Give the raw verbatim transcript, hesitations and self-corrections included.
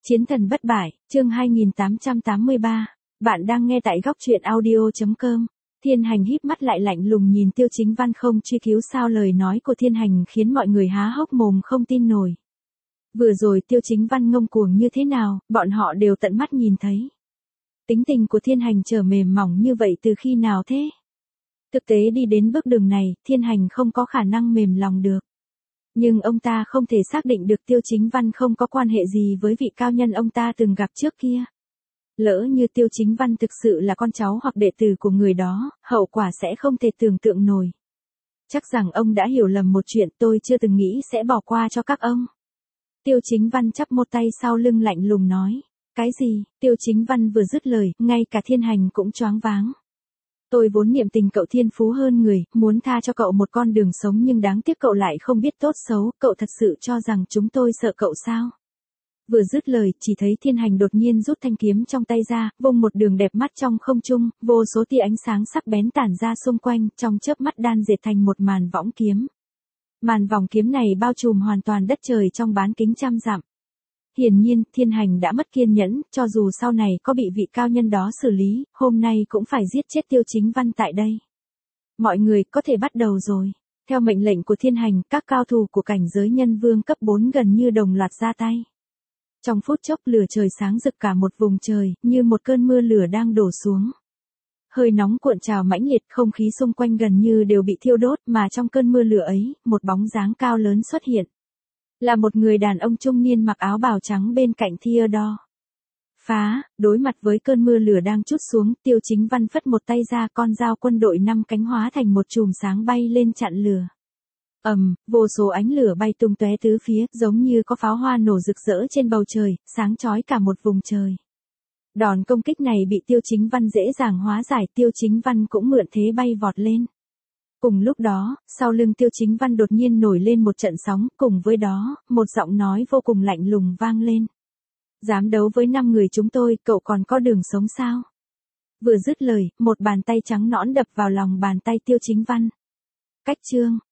Chiến thần bất bại, chương hai nghìn tám trăm tám mươi ba. Bạn đang nghe tại góc truyện audio chấm com. Thiên Hành híp mắt lại lạnh lùng nhìn Tiêu Chính Văn không truy cứu sao lời nói của Thiên Hành khiến mọi người há hốc mồm không tin nổi. Vừa rồi Tiêu Chính Văn ngông cuồng như thế nào, bọn họ đều tận mắt nhìn thấy. Tính tình của Thiên Hành trở mềm mỏng như vậy từ khi nào thế? Thực tế đi đến bước đường này, Thiên Hành không có khả năng mềm lòng được. Nhưng ông ta không thể xác định được Tiêu Chính Văn không có quan hệ gì với vị cao nhân ông ta từng gặp trước kia. Lỡ như Tiêu Chính Văn thực sự là con cháu hoặc đệ tử của người đó, hậu quả sẽ không thể tưởng tượng nổi. Chắc rằng ông đã hiểu lầm một chuyện tôi chưa từng nghĩ sẽ bỏ qua cho các ông. Tiêu Chính Văn chắp một tay sau lưng lạnh lùng nói. Cái gì? Tiêu Chính Văn vừa dứt lời, ngay cả Thiên Hành cũng choáng váng. Tôi vốn niệm tình cậu thiên phú hơn người, muốn tha cho cậu một con đường sống nhưng đáng tiếc cậu lại không biết tốt xấu, cậu thật sự cho rằng chúng tôi sợ cậu sao? Vừa dứt lời, chỉ thấy Thiên Hành đột nhiên rút thanh kiếm trong tay ra, vung một đường đẹp mắt trong không trung, vô số tia ánh sáng sắc bén tản ra xung quanh, trong chớp mắt đan dệt thành một màn võng kiếm. Màn vòng kiếm này bao trùm hoàn toàn đất trời trong bán kính trăm dặm. Hiển nhiên, Thiên Hành đã mất kiên nhẫn, cho dù sau này có bị vị cao nhân đó xử lý, hôm nay cũng phải giết chết Tiêu Chính Văn tại đây. Mọi người có thể bắt đầu rồi. Theo mệnh lệnh của Thiên Hành, các cao thủ của cảnh giới nhân vương cấp bốn gần như đồng loạt ra tay. Trong phút chốc lửa trời sáng rực cả một vùng trời, như một cơn mưa lửa đang đổ xuống. Hơi nóng cuộn trào mãnh liệt, không khí xung quanh gần như đều bị thiêu đốt, mà trong cơn mưa lửa ấy, một bóng dáng cao lớn xuất hiện. Là một người đàn ông trung niên mặc áo bào trắng bên cạnh Theodore. Phá, đối mặt với cơn mưa lửa đang trút xuống, Tiêu Chính Văn phất một tay ra, con dao quân đội năm cánh hóa thành một chùm sáng bay lên chặn lửa. Ầm, um, vô số ánh lửa bay tung tóe tứ phía, giống như có pháo hoa nổ rực rỡ trên bầu trời, sáng chói cả một vùng trời. Đòn công kích này bị Tiêu Chính Văn dễ dàng hóa giải, Tiêu Chính Văn cũng mượn thế bay vọt lên. Cùng lúc đó, sau lưng Tiêu Chính Văn đột nhiên nổi lên một trận sóng, cùng với đó, một giọng nói vô cùng lạnh lùng vang lên. Dám đấu với năm người chúng tôi, cậu còn có đường sống sao? Vừa dứt lời, một bàn tay trắng nõn đập vào lòng bàn tay Tiêu Chính Văn. Cách chương,